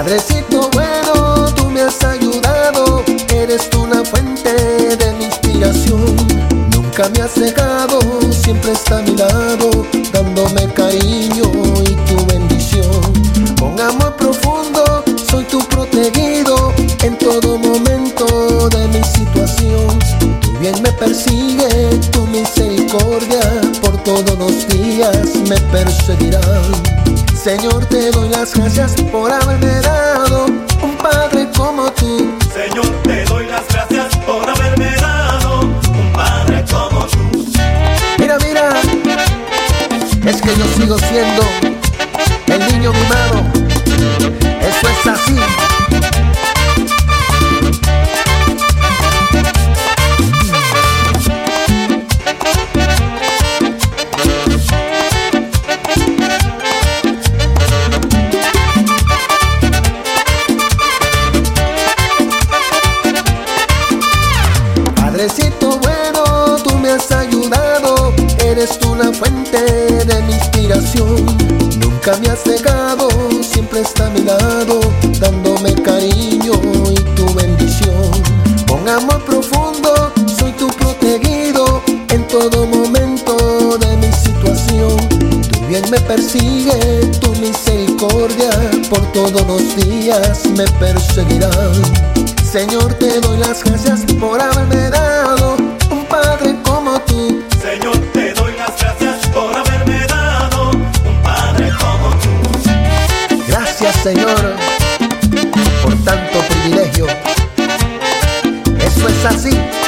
Padrecito bueno, tú me has ayudado, eres tú una fuente de mi inspiración. Nunca me has dejado, siempre está a mi lado, dándome cariño y tu bendición. Con amor profundo, soy tu protegido en todo momento de mi situación. Tu bien me persigue, tu misericordia por todos los días me perseguirán. Señor, te doy las gracias por haberme dado un padre como tú. Señor, te doy las gracias por haberme dado un padre como tú. Mira, mira, es que yo sigo siendo el niño mimado. Eso es así. Padrecito bueno, tú me has ayudado, eres tú una fuente de mi inspiración. Nunca me has dejado, siempre está a mi lado, dándome cariño y tu bendición. Con amor profundo, soy tu protegido en todo momento de mi situación. Tu bien me persigue, tu misericordia por todos los días me perseguirán. Señor, te doy las gracias por haberme dado un padre como tú. Señor, te doy las gracias por haberme dado un padre como tú. Gracias, Señor, por tanto privilegio. Eso es así.